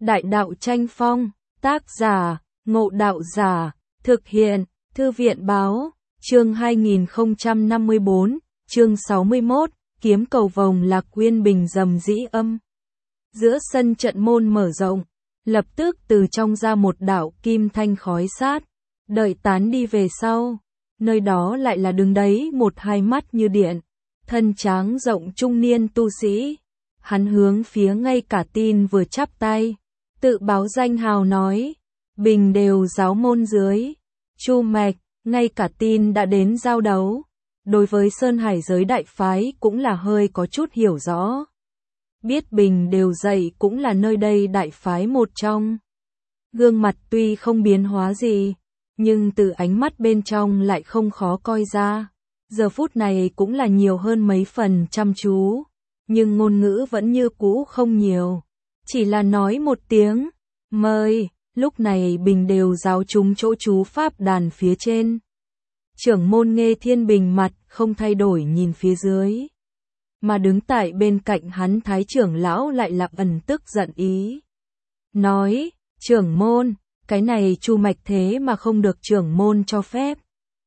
Đại đạo tranh phong, tác giả, Ngộ Đạo Giả, thực hiện, Thư viện báo, chương 2054, chương 61, kiếm cầu vồng Lạc Uyên Bình rầm rĩ âm. Giữa sân trận môn mở rộng, lập tức từ trong ra một đạo kim thanh khói sát, đợi tán đi về sau, nơi đó lại là đứng đấy một hai mắt như điện, thân tráng rộng trung niên tu sĩ. Hắn hướng phía Ngay Cả Tin vừa chắp tay, tự báo danh hào nói, Bình Đều giáo môn dưới, Chu Mạch, Ngay Cả Tin đã đến giao đấu, đối với Sơn Hải giới đại phái cũng là hơi có chút hiểu rõ. Biết Bình Đều dạy cũng là nơi đây đại phái một trong. Gương mặt tuy không biến hóa gì, nhưng từ ánh mắt bên trong lại không khó coi ra. Giờ phút này cũng là nhiều hơn mấy phần chăm chú, nhưng ngôn ngữ vẫn như cũ không nhiều. Chỉ là nói một tiếng, mời, lúc này Bình Đều giáo chúng chỗ chú pháp đàn phía trên. Trưởng môn Nghê Thiên Bình mặt không thay đổi nhìn phía dưới. Mà đứng tại bên cạnh hắn Thái trưởng lão lại là ẩn tức giận ý. Nói, trưởng môn, cái này Chu Mạch thế mà không được trưởng môn cho phép.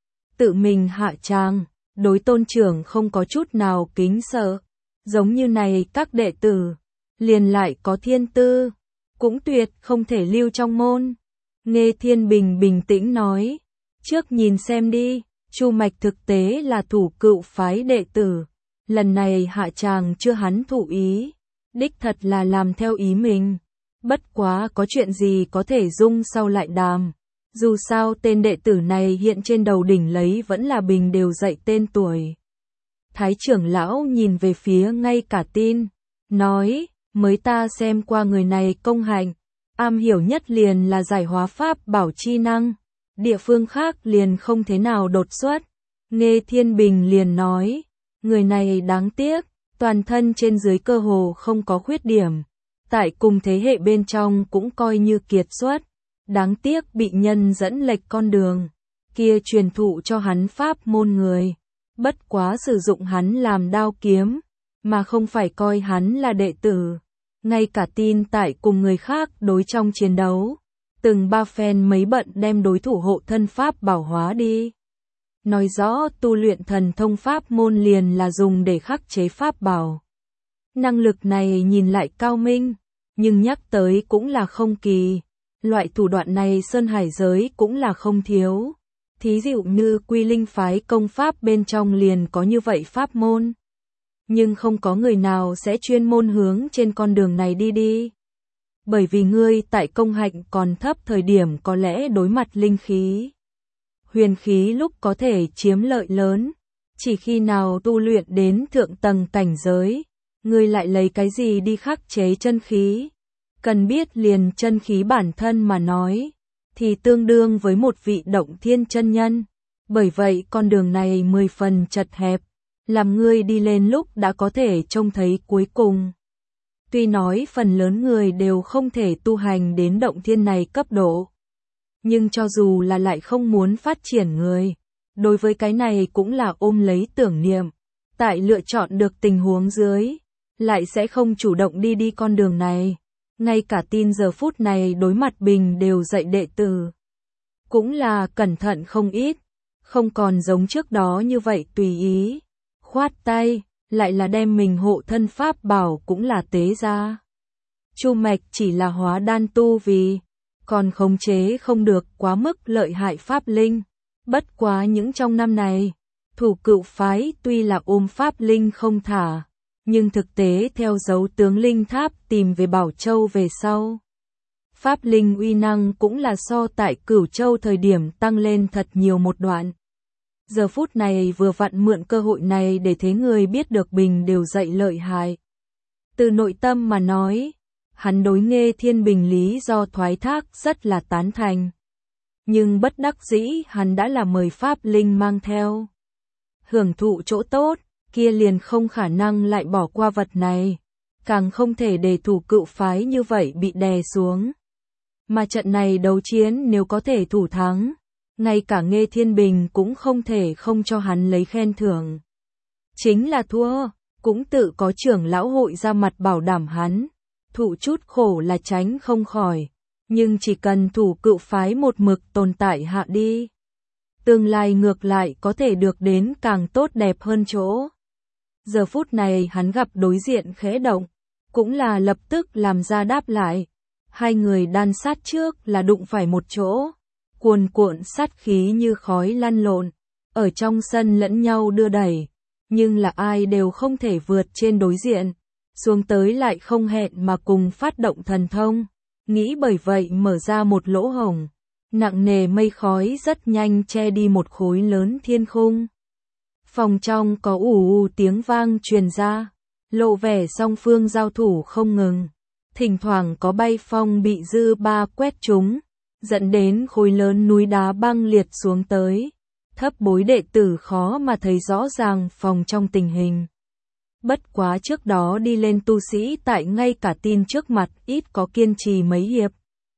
Tự mình hạ tràng, đối tôn trưởng không có chút nào kính sợ. Giống như này các đệ tử, liền lại có thiên tư, cũng tuyệt không thể lưu trong môn. Nghê Thiên Bình bình tĩnh nói, trước nhìn xem đi, Chu Mạch thực tế là thủ cựu phái đệ tử. Lần này hạ tràng chưa hắn thụ ý, đích thật là làm theo ý mình. Bất quá có chuyện gì có thể dung sau lại đàm. Dù sao tên đệ tử này hiện trên đầu đỉnh lấy vẫn là Bình Đều dạy tên tuổi. Thái trưởng lão nhìn về phía Ngay Cả Tin, nói, mới ta xem qua người này công hạnh, am hiểu nhất liền là giải hóa pháp bảo chi năng, địa phương khác liền không thế nào đột xuất. Nghê Thiên Bình liền nói, người này đáng tiếc, toàn thân trên dưới cơ hồ không có khuyết điểm, tại cùng thế hệ bên trong cũng coi như kiệt xuất, đáng tiếc bị nhân dẫn lệch con đường, kia truyền thụ cho hắn pháp môn người. Bất quá sử dụng hắn làm đao kiếm, mà không phải coi hắn là đệ tử. Ngay Cả Tin tại cùng người khác đối trong chiến đấu, từng ba phen mấy bận đem đối thủ hộ thân pháp bảo hóa đi. Nói rõ tu luyện thần thông pháp môn liền là dùng để khắc chế pháp bảo. Năng lực này nhìn lại cao minh, nhưng nhắc tới cũng là không kỳ. Loại thủ đoạn này Sơn Hải giới cũng là không thiếu. Thí dụ như Quy Linh phái công pháp bên trong liền có như vậy pháp môn. Nhưng không có người nào sẽ chuyên môn hướng trên con đường này đi. Bởi vì ngươi tại công hạnh còn thấp thời điểm có lẽ đối mặt linh khí, huyền khí lúc có thể chiếm lợi lớn. Chỉ khi nào tu luyện đến thượng tầng cảnh giới, ngươi lại lấy cái gì đi khắc chế chân khí. Cần biết liền chân khí bản thân mà nói, thì tương đương với một vị động thiên chân nhân. Bởi vậy con đường này 10 phần chật hẹp, làm ngươi đi lên lúc đã có thể trông thấy cuối cùng. Tuy nói phần lớn người đều không thể tu hành đến động thiên này cấp độ, nhưng cho dù là lại không muốn phát triển người, đối với cái này cũng là ôm lấy tưởng niệm, tại lựa chọn được tình huống dưới, lại sẽ không chủ động đi con đường này. Ngay Cả Tin giờ phút này đối mặt Bình Đều dạy đệ tử, cũng là cẩn thận không ít, không còn giống trước đó như vậy tùy ý, khoát tay, lại là đem mình hộ thân pháp bảo cũng là tế ra. Chu Mạch chỉ là hóa đan tu vì, còn khống chế không được quá mức lợi hại pháp linh. Bất quá những trong năm này, thủ cựu phái tuy là ôm pháp linh không thả, nhưng thực tế theo dấu tướng linh tháp tìm về Bảo Châu về sau, pháp linh uy năng cũng là so tại Cửu Châu thời điểm tăng lên thật nhiều một đoạn. Giờ phút này vừa vặn mượn cơ hội này để thế người biết được Bình Đều dạy lợi hại. Từ nội tâm mà nói, hắn đối Nghê Thiên Bình lý do thoái thác rất là tán thành. Nhưng bất đắc dĩ hắn đã là mời pháp linh mang theo. Hưởng thụ chỗ tốt, kia liền không khả năng lại bỏ qua vật này. Càng không thể để thủ cựu phái như vậy bị đè xuống. Mà trận này đấu chiến nếu có thể thủ thắng, ngay cả Nghê Thiên Bình cũng không thể không cho hắn lấy khen thưởng. Chính là thua, cũng tự có trưởng lão hội ra mặt bảo đảm hắn. thụ chút khổ là tránh không khỏi, nhưng chỉ cần thủ cựu phái một mực tồn tại hạ đi, tương lai ngược lại có thể được đến càng tốt đẹp hơn chỗ. Giờ phút này hắn gặp đối diện khẽ động, cũng là lập tức làm ra đáp lại. Hai người đan sát trước là đụng phải một chỗ, cuồn cuộn sát khí như khói lăn lộn, ở trong sân lẫn nhau đưa đẩy, nhưng là ai đều không thể vượt trên đối diện, xuống tới lại không hẹn mà cùng phát động thần thông, nghĩ bởi vậy mở ra một lỗ hổng, nặng nề mây khói rất nhanh che đi một khối lớn thiên khung. Phòng trong có ù ù tiếng vang truyền ra, lộ vẻ song phương giao thủ không ngừng, thỉnh thoảng có bay phong bị dư ba quét trúng, dẫn đến khối lớn núi đá băng liệt xuống tới. Thấp bối đệ tử khó mà thấy rõ ràng phòng trong tình hình. Bất quá trước đó đi lên tu sĩ tại ngay cả tin trước mặt ít có kiên trì mấy hiệp.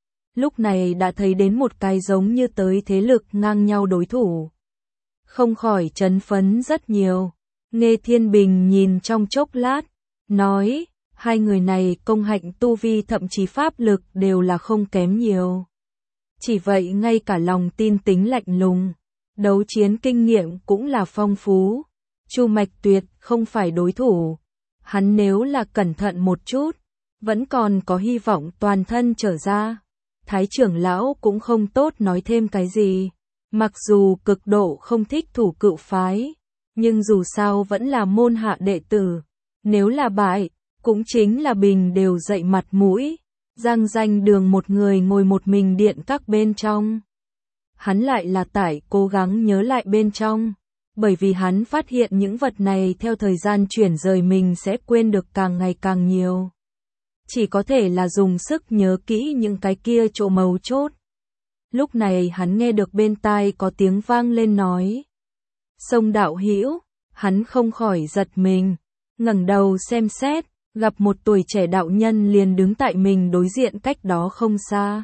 Lúc này đã thấy đến một cái giống như tới thế lực ngang nhau đối thủ. Không khỏi chấn phấn rất nhiều. Nghe Thiên Bình nhìn trong chốc lát, nói, hai người này công hạnh tu vi thậm chí pháp lực đều là không kém nhiều. Chỉ vậy ngay cả lòng tin tính lạnh lùng, đấu chiến kinh nghiệm cũng là phong phú. Chu Mạch Tuyệt không phải đối thủ. Hắn nếu là cẩn thận một chút, vẫn còn có hy vọng toàn thân trở ra. Thái trưởng lão cũng không tốt nói thêm cái gì. Mặc dù cực độ không thích thủ cựu phái, nhưng dù sao vẫn là môn hạ đệ tử. Nếu là bại, cũng chính là bình đều dậy mặt mũi. Giang Danh Đường một người ngồi một mình điện các bên trong. Hắn lại là tại cố gắng nhớ lại bên trong, bởi vì hắn phát hiện những vật này theo thời gian chuyển rời mình sẽ quên được càng ngày càng nhiều. Chỉ có thể là dùng sức nhớ kỹ những cái kia chỗ mấu chốt. Lúc này hắn nghe được bên tai có tiếng vang lên nói. Sông đạo hữu, hắn không khỏi giật mình, ngẩng đầu xem xét, gặp một tuổi trẻ đạo nhân liền đứng tại mình đối diện cách đó không xa.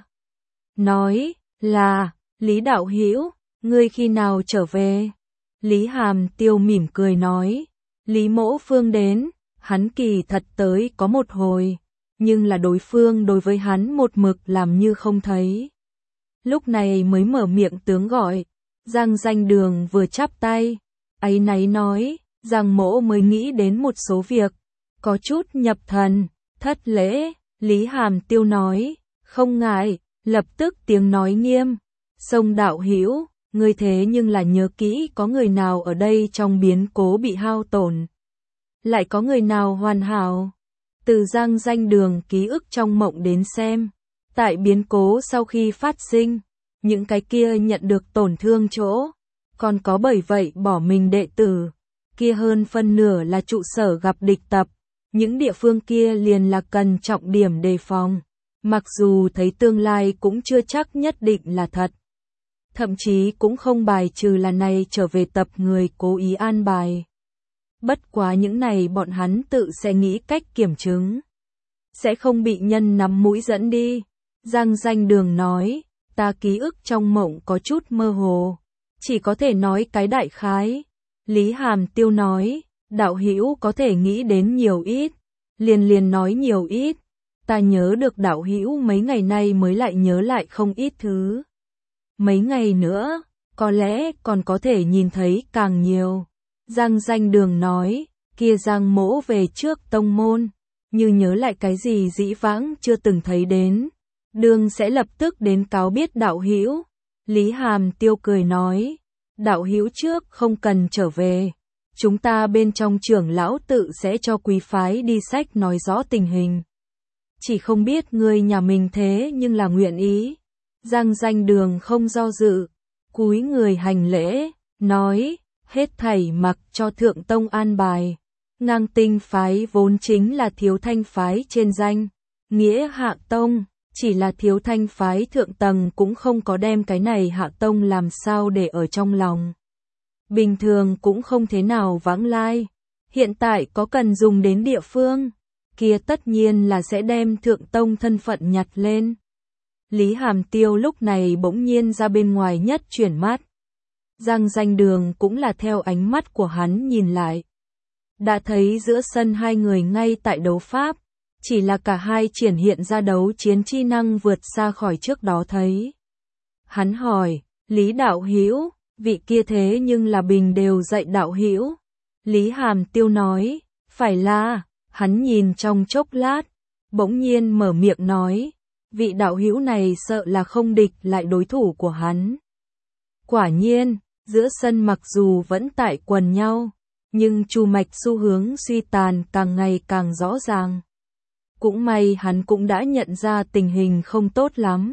Nói, là, Lý đạo hữu, ngươi khi nào trở về? Lý Hàm Tiêu mỉm cười nói, Lý Mỗ Phương đến, hắn kỳ thật tới có một hồi, nhưng là đối phương đối với hắn một mực làm như không thấy. Lúc này mới mở miệng tướng gọi, Giang Danh Đường vừa chắp tay, áy náy nói, Giang Mỗ mới nghĩ đến một số việc, có chút nhập thần, thất lễ. Lý Hàm Tiêu nói, không ngại, lập tức tiếng nói nghiêm, Sông đạo hữu, ngươi thế nhưng là nhớ kỹ có người nào ở đây trong biến cố bị hao tổn, lại có người nào hoàn hảo. Từ Giang Danh Đường ký ức trong mộng đến xem, tại biến cố sau khi phát sinh, những cái kia nhận được tổn thương chỗ, còn có bởi vậy bỏ mình đệ tử, kia hơn phân nửa là trụ sở gặp địch tập, những địa phương kia liền là cần trọng điểm đề phòng, mặc dù thấy tương lai cũng chưa chắc nhất định là thật. Thậm chí cũng không bài trừ là này trở về tập người cố ý an bài. Bất quá những này bọn hắn tự sẽ nghĩ cách kiểm chứng. Sẽ không bị nhân nắm mũi dẫn đi. Giang Danh Đường nói, ta ký ức trong mộng có chút mơ hồ. Chỉ có thể nói cái đại khái. Lý Hàm Tiêu nói, đạo hữu có thể nghĩ đến nhiều ít. Liền nói nhiều ít. Ta nhớ được đạo hữu mấy ngày nay mới lại nhớ lại không ít thứ. Mấy ngày nữa, có lẽ còn có thể nhìn thấy càng nhiều. Giang Danh Đường nói, kia Giang Mỗ về trước tông môn, như nhớ lại cái gì dĩ vãng chưa từng thấy đến, đường sẽ lập tức đến cáo biết đạo hữu. Lý Hàm Tiêu cười nói, đạo hữu trước không cần trở về, chúng ta bên trong trưởng lão tự sẽ cho quý phái đi sách nói rõ tình hình. Chỉ không biết ngươi nhà mình thế nhưng là nguyện ý. Giang Danh Đường không do dự, cúi người hành lễ, nói, hết thảy mặc cho thượng tông an bài. Ngang Tinh phái vốn chính là Thiếu Thanh phái trên danh, nghĩa hạ tông, chỉ là Thiếu Thanh phái thượng tầng cũng không có đem cái này hạ tông làm sao để ở trong lòng. Bình thường cũng không thế nào vãng lai, hiện tại có cần dùng đến địa phương, kia tất nhiên là sẽ đem thượng tông thân phận nhặt lên. Lý Hàm Tiêu lúc này bỗng nhiên ra bên ngoài nhất chuyển mắt. Giang Danh Đường cũng là theo ánh mắt của hắn nhìn lại. Đã thấy giữa sân hai người ngay tại đấu pháp, Chỉ là cả hai triển hiện ra đấu chiến chi năng vượt xa khỏi trước đó thấy. Hắn hỏi, Lý đạo hữu, vị kia thế nhưng là bình đều dạy đạo hữu. Lý Hàm Tiêu nói, phải là, hắn nhìn trong chốc lát, bỗng nhiên mở miệng nói, vị đạo hữu này sợ là không địch lại đối thủ của hắn. Quả nhiên, giữa sân mặc dù vẫn tại quần nhau, nhưng chu mạch xu hướng suy tàn càng ngày càng rõ ràng. Cũng may hắn cũng đã nhận ra tình hình không tốt lắm.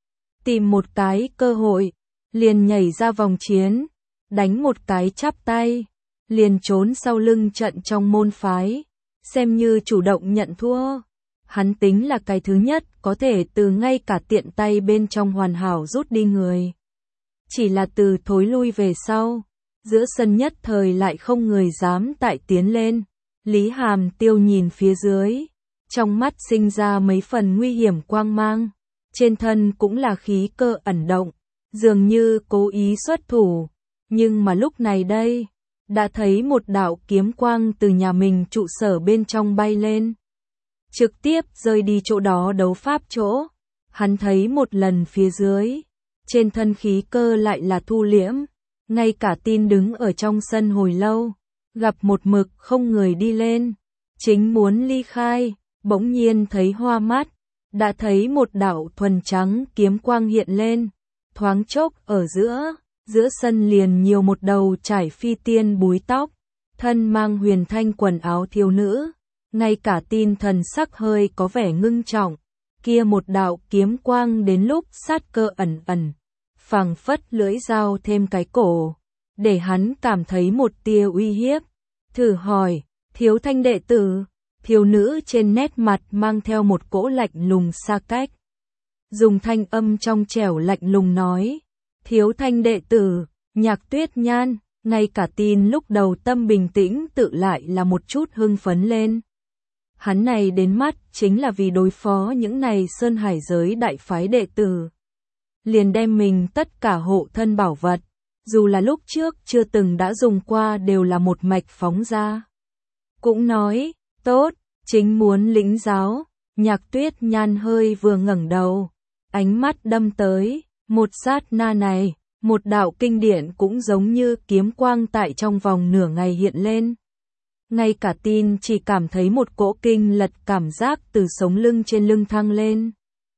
Tìm một cái cơ hội, liền nhảy ra vòng chiến, đánh một cái chắp tay, liền trốn sau lưng trận trong môn phái, xem như chủ động nhận thua. Hắn tính là cái thứ nhất có thể từ ngay cả tiện tay bên trong hoàn hảo rút đi người. Chỉ là từ thối lui về sau, giữa sân nhất thời lại không người dám tại tiến lên. Lý Hàm Tiêu nhìn phía dưới, trong mắt sinh ra mấy phần nguy hiểm quang mang, trên thân cũng là khí cơ ẩn động, dường như cố ý xuất thủ, nhưng mà lúc này đây, đã thấy một đạo kiếm quang từ nhà mình trụ sở bên trong bay lên, trực tiếp rơi đi chỗ đó đấu pháp chỗ. Hắn thấy một lần phía dưới, trên thân khí cơ lại là thu liễm, ngay cả tin đứng ở trong sân hồi lâu, gặp một mực không người đi lên, chính muốn ly khai, bỗng nhiên thấy hoa mắt, đã thấy một đạo thuần trắng kiếm quang hiện lên, thoáng chốc ở giữa sân liền nhiều một đầu trải phi tiên búi tóc, thân mang huyền thanh quần áo thiếu nữ, ngay cả tin thần sắc hơi có vẻ ngưng trọng, kia một đạo kiếm quang đến lúc sát cơ ẩn ẩn, phảng phất lưỡi dao thêm cái cổ, để hắn cảm thấy một tia uy hiếp. Thử hỏi, Thiếu Thanh đệ tử, thiếu nữ trên nét mặt mang theo một cỗ lạnh lùng xa cách. Dùng thanh âm trong trẻo lạnh lùng nói, Thiếu Thanh đệ tử, Nhạc Tuyết Nhan, ngay cả tin lúc đầu tâm bình tĩnh tự lại là một chút hưng phấn lên. Hắn này đến mắt chính là vì đối phó những này sơn hải giới đại phái đệ tử. Liền đem mình tất cả hộ thân bảo vật, dù là lúc trước chưa từng đã dùng qua đều là một mạch phóng ra. Cũng nói, tốt, chính muốn lĩnh giáo. Nhạc Tuyết Nhan hơi vừa ngẩng đầu, ánh mắt đâm tới, một sát na này, một đạo kinh điển cũng giống như kiếm quang tại trong vòng nửa ngày hiện lên. Ngay cả tin chỉ cảm thấy một cỗ kinh lật cảm giác từ sống lưng trên lưng thăng lên.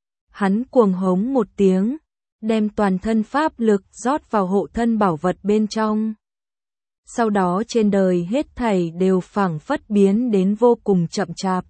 Hắn cuồng hống một tiếng, đem toàn thân pháp lực rót vào hộ thân bảo vật bên trong. Sau đó trên đời hết thảy đều phảng phất biến đến vô cùng chậm chạp.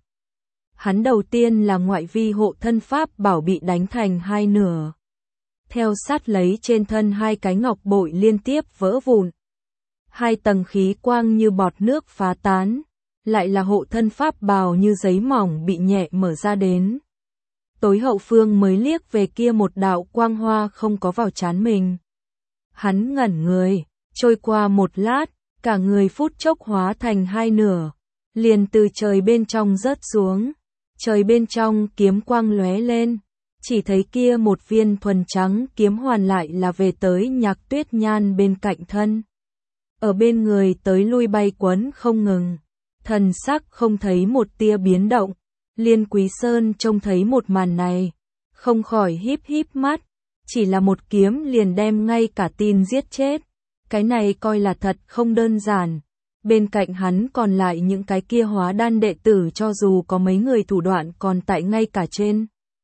Hắn đầu tiên là ngoại vi hộ thân pháp bảo bị đánh thành hai nửa. Theo sát lấy trên thân hai cái ngọc bội liên tiếp vỡ vụn. Hai tầng khí quang như bọt nước phá tán, lại là hộ thân pháp bào như giấy mỏng bị nhẹ mở ra đến. Tối hậu phương mới liếc về kia một đạo quang hoa không có vào trán mình. Hắn ngẩn người, trôi qua một lát, cả người phút chốc hóa thành hai nửa, liền từ trời bên trong rớt xuống. Trời bên trong kiếm quang lóe lên, chỉ thấy kia một viên thuần trắng kiếm hoàn lại là về tới Nhạc Tuyết Nhan bên cạnh thân. Ở bên người tới lui bay quấn không ngừng, thần sắc không thấy một tia biến động. Liên Quý Sơn trông thấy một màn này, không khỏi híp híp mắt, chỉ là một kiếm liền đem ngay cả tin giết chết. Cái này coi là thật không đơn giản. Bên cạnh hắn còn lại những cái kia hóa đan đệ tử cho dù có mấy người thủ đoạn còn tại ngay cả trên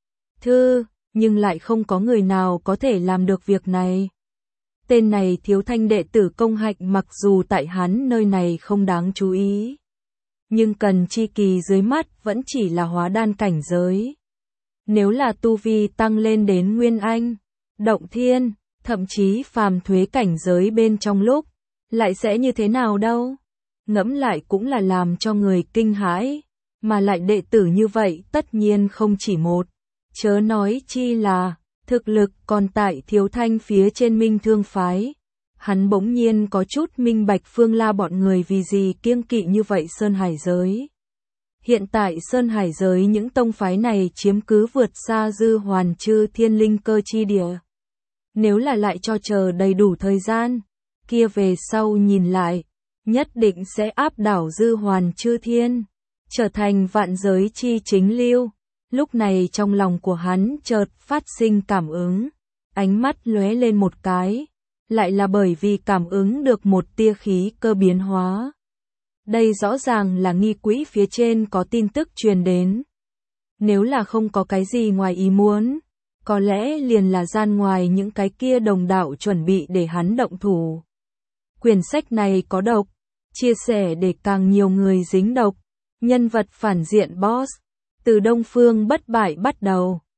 thư, nhưng lại không có người nào có thể làm được việc này. Tên này Thiếu Thanh đệ tử công hạnh mặc dù tại hắn nơi này không đáng chú ý, nhưng cần chi kỳ dưới mắt vẫn chỉ là hóa đan cảnh giới. Nếu là tu vi tăng lên đến Nguyên Anh, Động Thiên, thậm chí phàm thuế cảnh giới bên trong lúc, lại sẽ như thế nào đâu? Ngẫm lại cũng là làm cho người kinh hãi, mà lại đệ tử như vậy tất nhiên không chỉ một, chớ nói chi là thực lực còn tại Thiếu Thanh phía trên Minh Thương phái. Hắn bỗng nhiên có chút minh bạch Phương La bọn người vì gì kiêng kỵ như vậy Sơn Hải giới. Hiện tại Sơn Hải giới những tông phái này chiếm cứ vượt xa Dư Hoàn Chư Thiên linh cơ chi địa. Nếu là lại cho chờ đầy đủ thời gian, kia về sau nhìn lại, nhất định sẽ áp đảo Dư Hoàn Chư Thiên. trở thành vạn giới chi chính lưu. Lúc này trong lòng của hắn chợt phát sinh cảm ứng, ánh mắt lóe lên một cái, lại là bởi vì cảm ứng được một tia khí cơ biến hóa. Đây rõ ràng là nghi quỹ phía trên có tin tức truyền đến. Nếu là không có cái gì ngoài ý muốn, có lẽ liền là gian ngoài những cái kia đồng đạo chuẩn bị để hắn động thủ. Quyển sách này có độc, chia sẻ để càng nhiều người dính độc. Nhân vật phản diện boss, từ Đông Phương bất bại bắt đầu,